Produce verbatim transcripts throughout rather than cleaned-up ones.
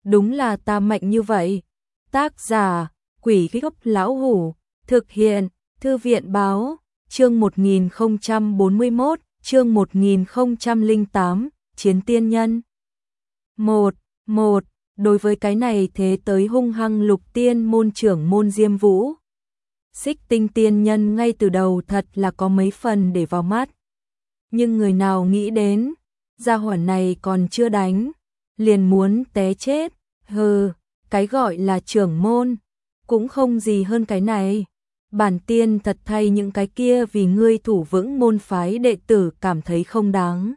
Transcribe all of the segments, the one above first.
đúng là ta mạnh như vậy. Tác giả, Quỷ Gốc Lão Hủ, thực hiện, Thư viện báo, chương một nghìn không trăm bốn mươi mốt, chương một nghìn không trăm lẻ tám, Chiến Tiên Nhân. một. một. Đối với cái này thế tới hung hăng Lục Tiên môn trưởng môn Diêm Vũ. Xích Tinh Tiên Nhân ngay từ đầu thật là có mấy phần để vào mắt. Nhưng người nào nghĩ đến, gia hỏa này còn chưa đánh, liền muốn té chết, hừ, cái gọi là trưởng môn, cũng không gì hơn cái này. Bản tiên thật thay những cái kia vì ngươi thủ vững môn phái đệ tử cảm thấy không đáng.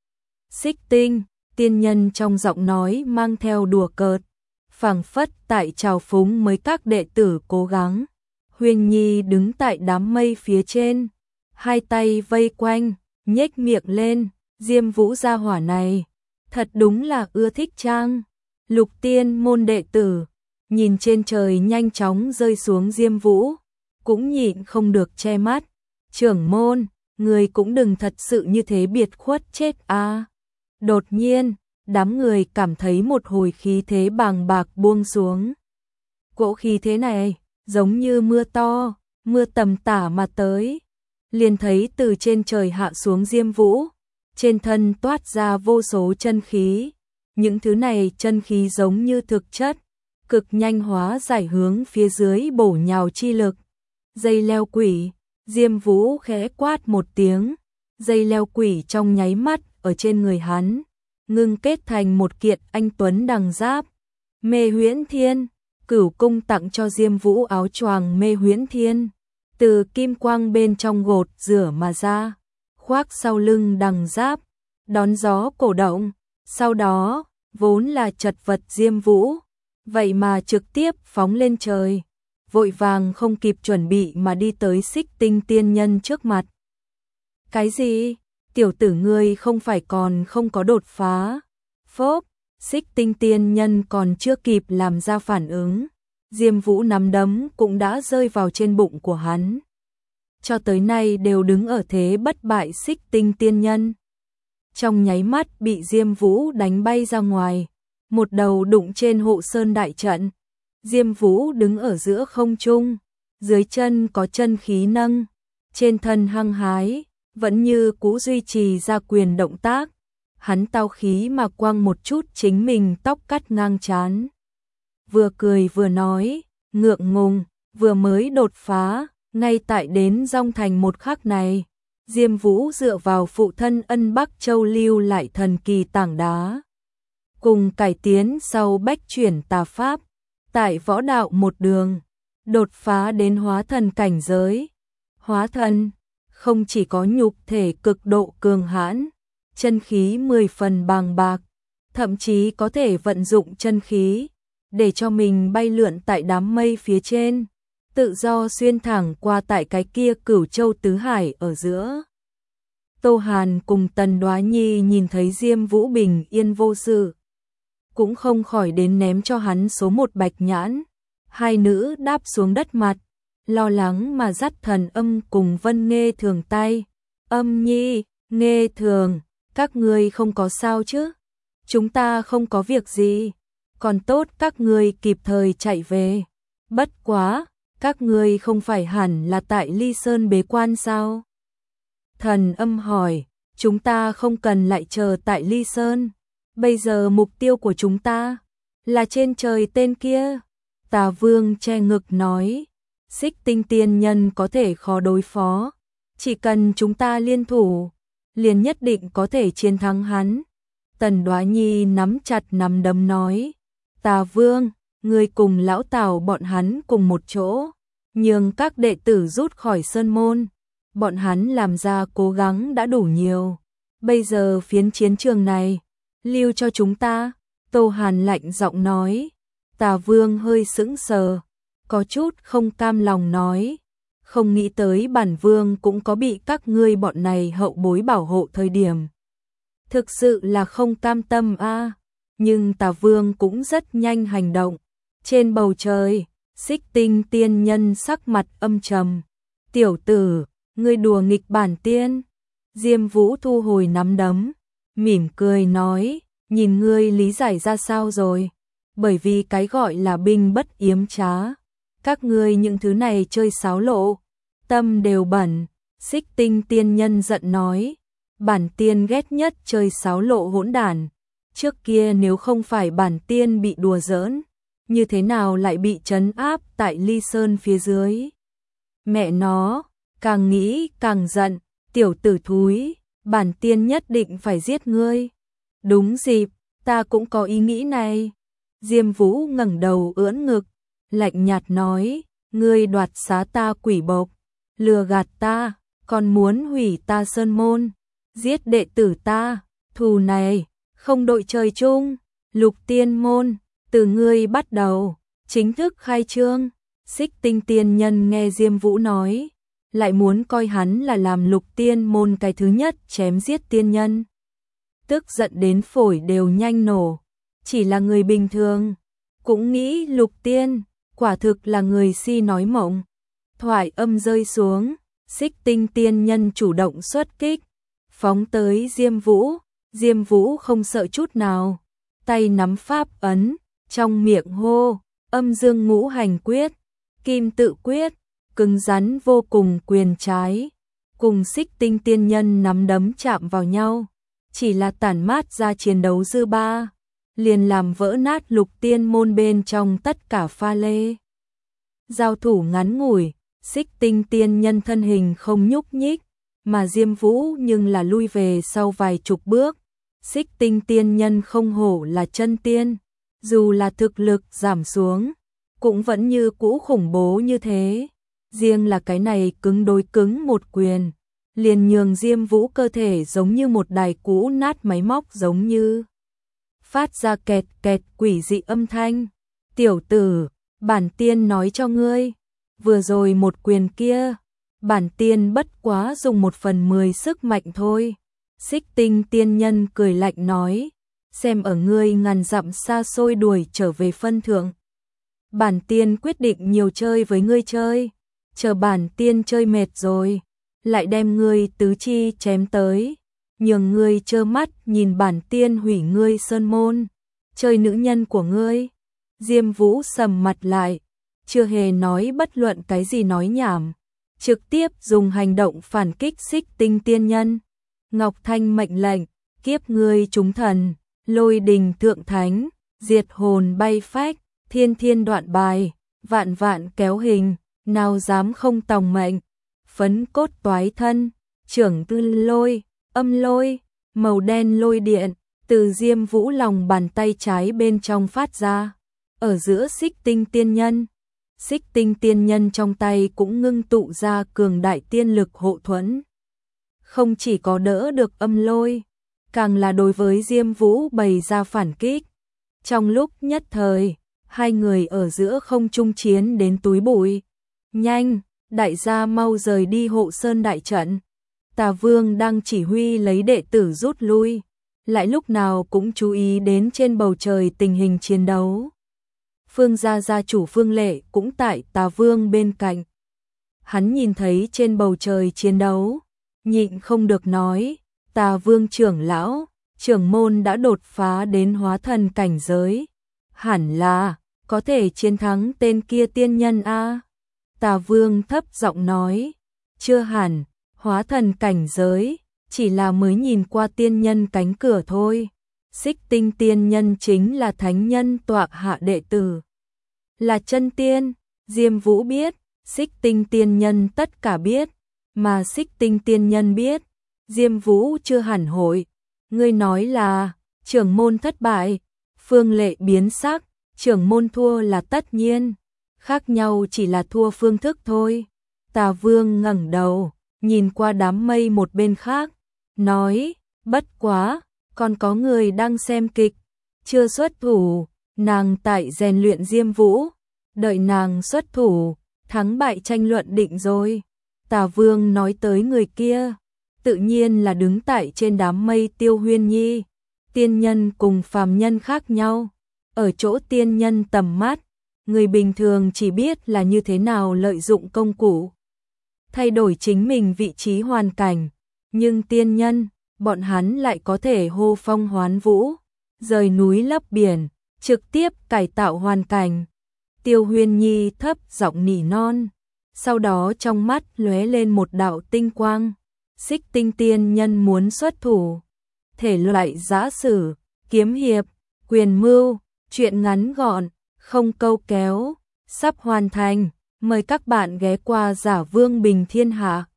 Xích Tinh Tiên Nhân trong giọng nói mang theo đùa cợt, phảng phất tại trào phúng mới các đệ tử cố gắng. Huyền Nhi đứng tại đám mây phía trên, hai tay vây quanh, nhếch miệng lên, Diêm Vũ gia hỏa này, thật đúng là ưa thích trang. Lục Tiên môn đệ tử, nhìn trên trời nhanh chóng rơi xuống Diêm Vũ, cũng nhịn không được che mắt. Trưởng môn, người cũng đừng thật sự như thế biệt khuất chết a. À. Đột nhiên, đám người cảm thấy một hồi khí thế bàng bạc buông xuống. Cỗ khí thế này, giống như mưa to, mưa tầm tả mà tới. Liền thấy từ trên trời hạ xuống Diêm Vũ, trên thân toát ra vô số chân khí. Những thứ này chân khí giống như thực chất, cực nhanh hóa giải hướng phía dưới bổ nhào chi lực. Dây leo quỷ, Diêm Vũ khẽ quát một tiếng, dây leo quỷ trong nháy mắt ở trên người hắn, ngưng kết thành một kiện anh tuấn đằng giáp. Mê Huyễn Thiên, Cửu Cung tặng cho Diêm Vũ áo choàng Mê Huyễn Thiên, từ kim quang bên trong gột rửa mà ra, khoác sau lưng đằng giáp, đón gió cổ động. Sau đó, vốn là chật vật Diêm Vũ, vậy mà trực tiếp phóng lên trời, vội vàng không kịp chuẩn bị mà đi tới Xích Tinh Tiên Nhân trước mặt. Cái gì? Tiểu tử ngươi không phải còn không có đột phá? Phốp, Xích Tinh Tiên Nhân còn chưa kịp làm ra phản ứng, Diêm Vũ nắm đấm cũng đã rơi vào trên bụng của hắn. Cho tới nay đều đứng ở thế bất bại Xích Tinh Tiên Nhân, trong nháy mắt bị Diêm Vũ đánh bay ra ngoài, một đầu đụng trên hộ sơn đại trận. Diêm Vũ đứng ở giữa không trung, dưới chân có chân khí nâng, trên thân hăng hái, vẫn như cũ duy trì ra quyền động tác. Hắn tao khí mà quăng một chút chính mình tóc cắt ngang trán. Vừa cười vừa nói, ngượng ngùng, vừa mới đột phá, ngay tại đến Dong Thành một khắc này. Diêm Vũ dựa vào phụ thân Ân Bắc Châu lưu lại thần kỳ tảng đá, cùng cải tiến sau bách chuyển tà pháp, tại võ đạo một đường, đột phá đến hóa thần cảnh giới. Hóa thần, không chỉ có nhục thể cực độ cường hãn, chân khí mười phần bàng bạc, thậm chí có thể vận dụng chân khí, để cho mình bay lượn tại đám mây phía trên, tự do xuyên thẳng qua tại cái kia Cửu Châu tứ hải ở giữa. Tô Hàn cùng Tần Đoá Nhi nhìn thấy Diêm Vũ bình yên vô sự, cũng không khỏi đến ném cho hắn số một bạch nhãn. Hai nữ đáp xuống đất mặt, lo lắng mà dắt Thần Âm cùng Vân Nghê Thường tay. Âm Nhi, Nghê Thường, các ngươi không có sao chứ? Chúng ta không có việc gì, còn tốt các ngươi kịp thời chạy về. Bất quá, các ngươi không phải hẳn là tại Ly Sơn bế quan sao? Thần Âm hỏi, chúng ta không cần lại chờ tại Ly Sơn. Bây giờ mục tiêu của chúng ta là trên trời tên kia. Tà Vương che ngực nói, Xích Tinh Tiên Nhân có thể khó đối phó, chỉ cần chúng ta liên thủ, liền nhất định có thể chiến thắng hắn. Tần Đoá Nhi nắm chặt nắm đấm nói, Tà Vương, ngươi cùng lão Tào bọn hắn cùng một chỗ, nhường các đệ tử rút khỏi sơn môn. Bọn hắn làm ra cố gắng đã đủ nhiều, bây giờ phiến chiến trường này lưu cho chúng ta. Tô Hàn lạnh giọng nói. Tà Vương hơi sững sờ, có chút không cam lòng nói, không nghĩ tới bản vương cũng có bị các ngươi bọn này hậu bối bảo hộ thời điểm. Thực sự là không cam tâm a. À. Nhưng Tà Vương cũng rất nhanh hành động. Trên bầu trời, Xích Tinh Tiên Nhân sắc mặt âm trầm. Tiểu tử, ngươi đùa nghịch bản tiên. Diêm Vũ thu hồi nắm đấm, mỉm cười nói, nhìn ngươi lý giải ra sao rồi. bởi vì cái gọi là binh bất yếm trá. Các ngươi những thứ này chơi xáo lộ, tâm đều bẩn. Xích Tinh tiên nhân giận nói, bản tiên ghét nhất chơi xáo lộ hỗn đản. Trước kia nếu không phải bản tiên bị đùa giỡn, như thế nào lại bị trấn áp tại Ly Sơn phía dưới. Mẹ nó, càng nghĩ càng giận, tiểu tử thúi, bản tiên nhất định phải giết ngươi. Đúng dịp, ta cũng có ý nghĩ này. Diêm Vũ ngẩng đầu ưỡn ngực, lạnh nhạt nói, ngươi đoạt xá ta quỷ bộc, lừa gạt ta, còn muốn hủy ta sơn môn, giết đệ tử ta, thù này, không đội trời chung. Lục tiên môn, từ ngươi bắt đầu, chính thức khai trương. Xích Tinh tiên nhân nghe Diêm Vũ nói, lại muốn coi hắn là làm lục tiên môn cái thứ nhất chém giết tiên nhân. Tức giận đến phổi đều nhanh nổ, chỉ là người bình thường, cũng nghĩ lục tiên, quả thực là người si nói mộng. Thoại âm rơi xuống, Xích Tinh tiên nhân chủ động xuất kích, phóng tới Diêm Vũ. Diêm Vũ không sợ chút nào, tay nắm pháp ấn, trong miệng hô, âm dương ngũ hành quyết, kim tự quyết, cứng rắn vô cùng quyền trái, cùng Xích Tinh tiên nhân nắm đấm chạm vào nhau, chỉ là tản mát ra chiến đấu dư ba, liền làm vỡ nát lục tiên môn bên trong tất cả pha lê. Giao thủ ngắn ngủi, Xích Tinh tiên nhân thân hình không nhúc nhích, mà Diêm Vũ nhưng là lui về sau vài chục bước. Xích Tinh tiên nhân không hổ là chân tiên, dù là thực lực giảm xuống, cũng vẫn như cũ khủng bố như thế. Riêng là cái này cứng đối cứng một quyền, liền nhường Diêm Vũ cơ thể giống như một đài cũ nát máy móc giống như. Phát ra kẹt kẹt quỷ dị âm thanh. Tiểu tử, bản tiên nói cho ngươi, vừa rồi một quyền kia, bản tiên bất quá dùng một phần mười sức mạnh thôi. Xích Tinh tiên nhân cười lạnh nói, xem ở ngươi ngàn dặm xa xôi đuổi trở về phân thượng. Bản tiên quyết định nhiều chơi với ngươi chơi, chờ bản tiên chơi mệt rồi, lại đem ngươi tứ chi chém tới, nhường ngươi trơ mắt nhìn bản tiên hủy ngươi sơn môn, chơi nữ nhân của ngươi. Diêm Vũ sầm mặt lại, chưa hề nói bất luận cái gì nói nhảm, trực tiếp dùng hành động phản kích Xích Tinh tiên nhân. Ngọc Thanh mệnh lệnh, kiếp ngươi trúng thần, lôi đình thượng thánh, diệt hồn bay phách, thiên thiên đoạn bài, vạn vạn kéo hình, nào dám không tòng mệnh. Phấn cốt toái thân, trưởng tư lôi, âm lôi, màu đen lôi điện, từ Diêm Vũ lòng bàn tay trái bên trong phát ra, ở giữa Xích Tinh tiên nhân. Xích Tinh tiên nhân trong tay cũng ngưng tụ ra cường đại tiên lực hộ thuẫn. Không chỉ có đỡ được âm lôi, càng là đối với Diêm Vũ bày ra phản kích. Trong lúc nhất thời, hai người ở giữa không trung chiến đến túi bụi. Nhanh, đại gia mau rời đi hộ sơn đại trận. Tà Vương đang chỉ huy lấy đệ tử rút lui, lại lúc nào cũng chú ý đến trên bầu trời tình hình chiến đấu. Phương gia gia chủ Phương Lệ cũng tại Tà Vương bên cạnh. Hắn nhìn thấy trên bầu trời chiến đấu, nhịn không được nói, Tà Vương trưởng lão, trưởng môn đã đột phá đến hóa thần cảnh giới. Hẳn là, có thể chiến thắng tên kia tiên nhân a. Tà Vương thấp giọng nói, chưa hẳn, hóa thần cảnh giới, chỉ là mới nhìn qua tiên nhân cánh cửa thôi. Xích Tinh tiên nhân chính là thánh nhân tọa hạ đệ tử, là chân tiên. Diêm Vũ biết, Xích Tinh tiên nhân tất cả biết, mà Xích Tinh tiên nhân biết, Diêm Vũ chưa hẳn hội. Ngươi nói là, trưởng môn thất bại. Phương Lệ biến sắc, trưởng môn thua là tất nhiên, khác nhau chỉ là thua phương thức thôi. Tà Vương ngẩng đầu, nhìn qua đám mây một bên khác, nói, bất quá, còn có người đang xem kịch, chưa xuất thủ, nàng tại rèn luyện Diêm Vũ, đợi nàng xuất thủ, thắng bại tranh luận định rồi. Tà Vương nói tới người kia, tự nhiên là đứng tại trên đám mây Tiêu Huyên Nhi. Tiên nhân cùng phàm nhân khác nhau, ở chỗ tiên nhân tầm mắt, người bình thường chỉ biết là như thế nào lợi dụng công cụ, thay đổi chính mình vị trí hoàn cảnh, nhưng tiên nhân, bọn hắn lại có thể hô phong hoán vũ, rời núi lấp biển, trực tiếp cải tạo hoàn cảnh. Tiêu Huyên Nhi thấp giọng nỉ non, sau đó trong mắt lóe lên một đạo tinh quang. Xích Tinh tiên nhân muốn xuất thủ. Thể loại giã sử, kiếm hiệp, quyền mưu, truyện ngắn gọn, không câu kéo, sắp hoàn thành. Mời các bạn ghé qua Giả Vương Bình Thiên Hạ.